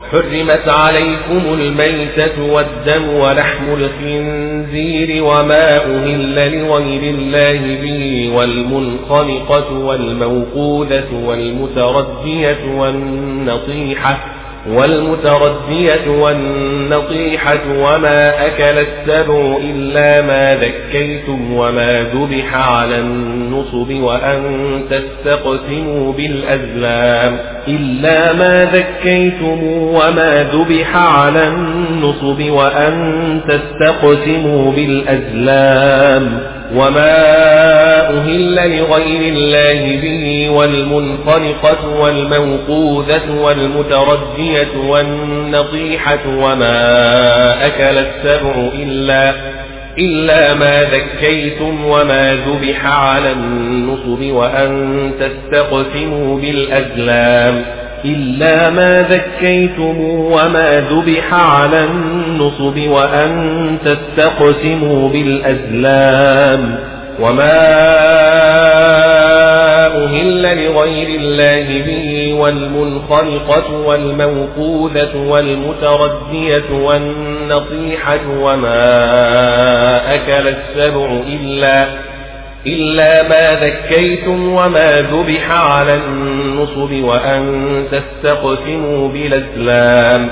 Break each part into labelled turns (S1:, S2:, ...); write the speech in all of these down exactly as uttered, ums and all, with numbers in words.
S1: حرمت عليكم الميتة والدم ولحم الخنزير وما أهل لغير الله به والمنخنقة والموقوذة والمتردية والنطيحة والمتردية والنطيحة وما أكل السبع إلا ما ذكيتم وما ذبح على النصب وأن تستقسموا بالأزلام إلا ما ذكيتم وما ذبح على النصب وأن تستقسموا بالأزلام وما أهل لغير الله به والمنخنقة والموقوذة والمتردية والنطيحة وما أكل السبع إلا إلا ما ذكيتم وما ذبح على النصب وأن تستقسموا بالأزلام إلا ما ذكيتم وما ذبح على النصب وأن تستقسموا بالأزلام وما أهل لغير الله به والمنخنقة والموقوذة والمتردية والنطيحة وما أكل السبع إلا إلا ما ذكيتم وما ذبح على النصب وأن تستقسموا بالأزلام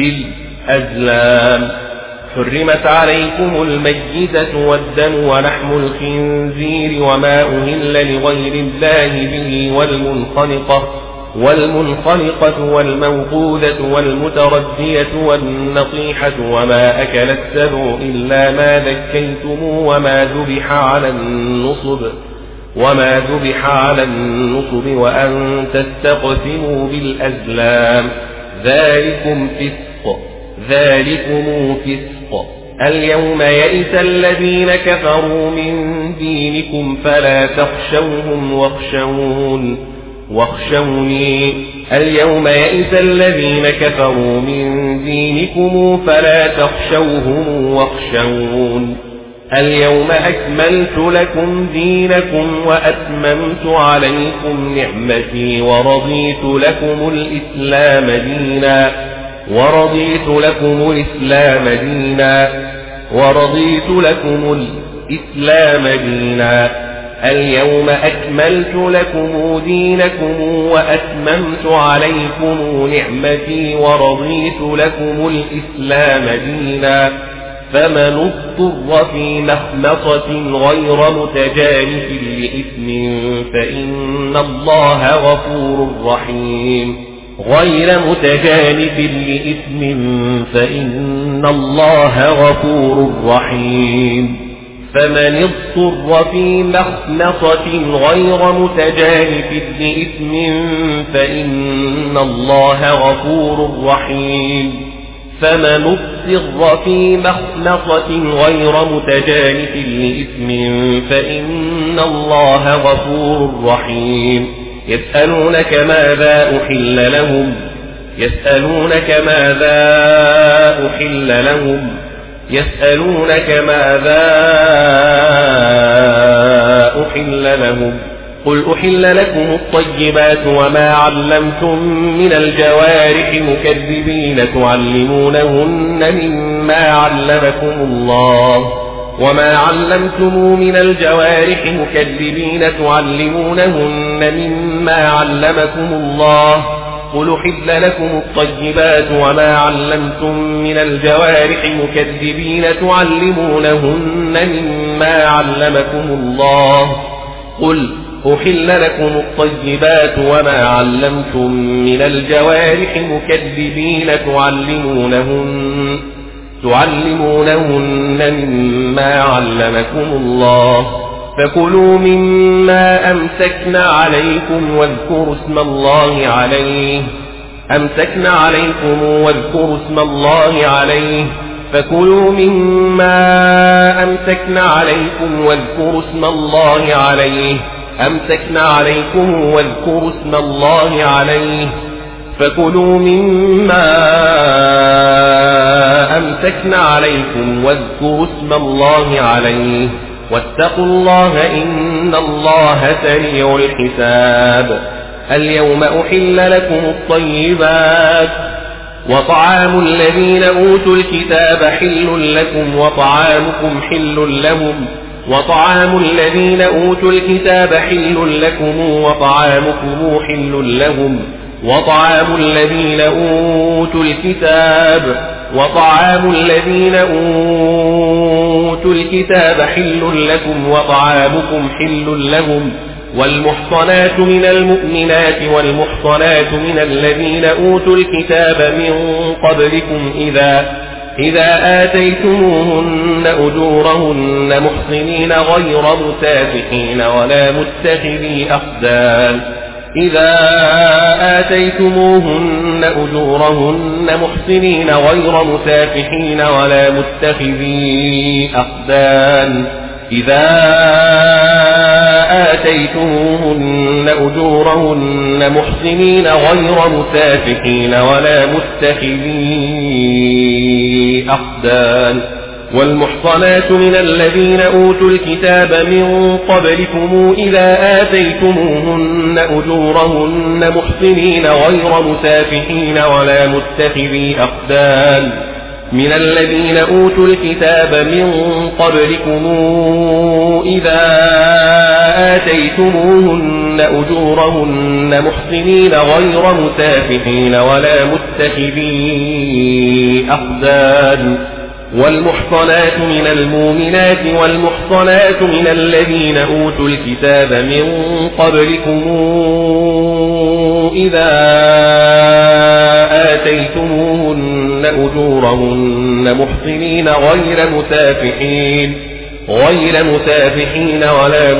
S1: بالأزلام حرمت عليكم الميتة والدم ولحم الخنزير وما أهل لغير الله به والمنخنقة والمنخنقة والموقوذة والمتردية والنطيحة وما أكل السبع إلا ما ذكيتم وما ذبح على النصب وما ذبح على النصب وأن تستقسموا بالأزلام ذلكم فسق ذلكم فسق اليوم يئس الذين كفروا من دينكم فلا تخشوهم واخشون واخشوني اليوم يئس الذين كفروا من دينكم فلا تخشوهم واخشون اليوم أكملت لكم دينكم وأتممت عليكم نعمتي ورضيت لكم الإسلام دينا ورضيت لكم الإسلام دينا ورضيت لكم الإسلام دينا اليوم أكملت لكم دينكم وأتممت عليكم نعمتي ورضيت لكم الإسلام دينا فمن اضطر في مخمصة غير متجانف لإثم فإن الله غفور رحيم غير متجانف لإثم فإن الله غفور رحيم فمن اضطر في مخمصة غير متجانف لإثم فإن الله غفور رحيم فمن اضطر في مخمصة غير متجانف لإثم فإن الله غفور رحيم يسألونك ماذا أحل لهم يسألونك ماذا أحل لهم يسألونك ماذا أحل لهم قل أحل لكم الطيبات وما علمتم من الجوارح مكذبين تعلمونهن مما علمكم الله وما علمتم من الجوارح مكذبين تعلمونهن مما علمكم الله قل أحل لكم الطيبات وما علمتم من الجوارح مكذبين تعلمونهن مما علمكم الله قل أحل لكم الطيبات وما علمتم من الجوارح مكذبين تعلمونهن تعلمونهن مما علمكم الله فكلوا مما أمسكنا عليكم واذكروا اسم الله عليه أمسكنا عليكم واذكروا اسم الله عليه فكلوا مما أمسكنا عليكم واذكروا اسم الله عليه أمسكنا عليكم واذكروا اسم الله عليه فكلوا مما أمسكنا عليكم واذكروا اسم الله عليه واتقوا الله إن الله سريع الحساب اليوم أحل لكم الطيبات وطعام الذين أوتوا الكتاب حل لكم وطعامكم حل لهم وطعام الذين أوتوا الكتاب حل لكم وطعامكم حل لهم وطعام الذين أوتوا الكتاب وطعام الذين أوتوا الكتاب حل لكم وطعامكم حل لهم والمحصنات من المؤمنات والمحصنات من الذين أوتوا الكتاب من قبلكم إذا إذا آتيتموهن أجورهن محصنين غير مسافحين ولا متخذي أخدان إذا آتيتموهن أجورهن محصنين غير مسافحين ولا متخذي أخدان إذا آتيتموهن أجورهن محصنين غير مسافحين ولا متخذي أخدان والمحصنات من الذين أوتوا الكتاب من قبلكم إذا آتيتموهن أجورهن محصنين غير مسافحين ولا متخذي أخدان من الذين أوتوا الكتاب من قبلكم إذا آتيتموهن أجورهن محصنين غير مسافحين ولا متخذي أخدان والمحصنات من المؤمنات والمحصنات من الذين أوتوا الكتاب من قبلكم إذا آتيتموهن أجورهن محصنين غير مسافحين غير مسافحين ولا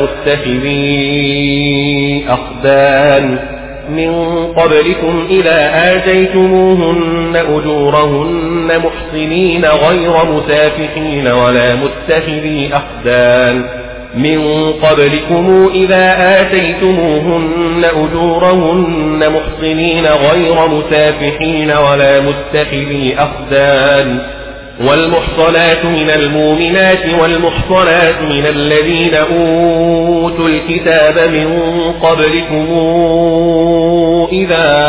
S1: متخذي أخدان من قبلكم إذا آتيتموهن أجورهن محصنين غير مسافحين ولا متخذي أخدان من قبلكم إذا آتيتموهن أجورهن محصنين غير مسافحين ولا متخذي أخدان والمحصنات من المؤمنات والمحصنات من الذين أوتوا الكتاب من قبلكم إذا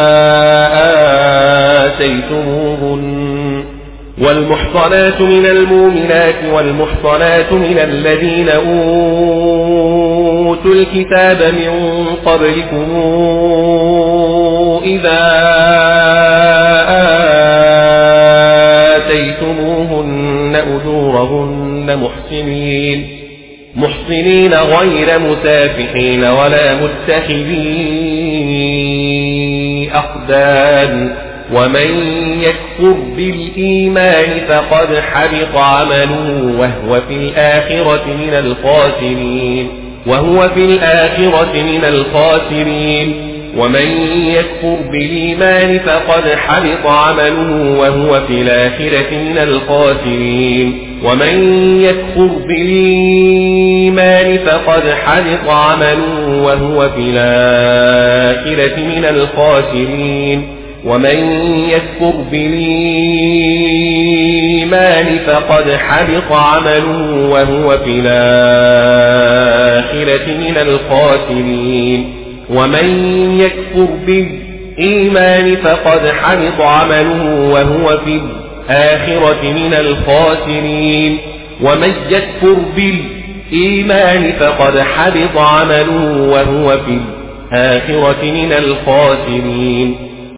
S1: آتيتموهن والمحصنات من المؤمنات والمحصنات من الذين أوتوا الكتاب من قبلكم إذا آتيتموهن أجورهن محسنين محسنين غير مسافحين ولا متخذي أخدان ومن يكفر بالإيمان فقد حبط عمله وهو في الآخرة من الخاسرين وهو في الآخرة من الخاسرين ومن يكفر بالإيمان فقد حبط عمله وهو في الآخرة من الخاسرين ومن يكفر بالإيمان فقد حبط عمله وهو في الآخرة من الخاسرين ومن يكفر بالإيمان فقد حبط عمله وهو في الآخرة من الخاسرين ومن يكفر بالإيمان فقد حبط عمله وهو في الآخرة من الخاسرين ومن يكفر بالإيمان فقد حبط عمله وهو في الآخرة من الخاسرين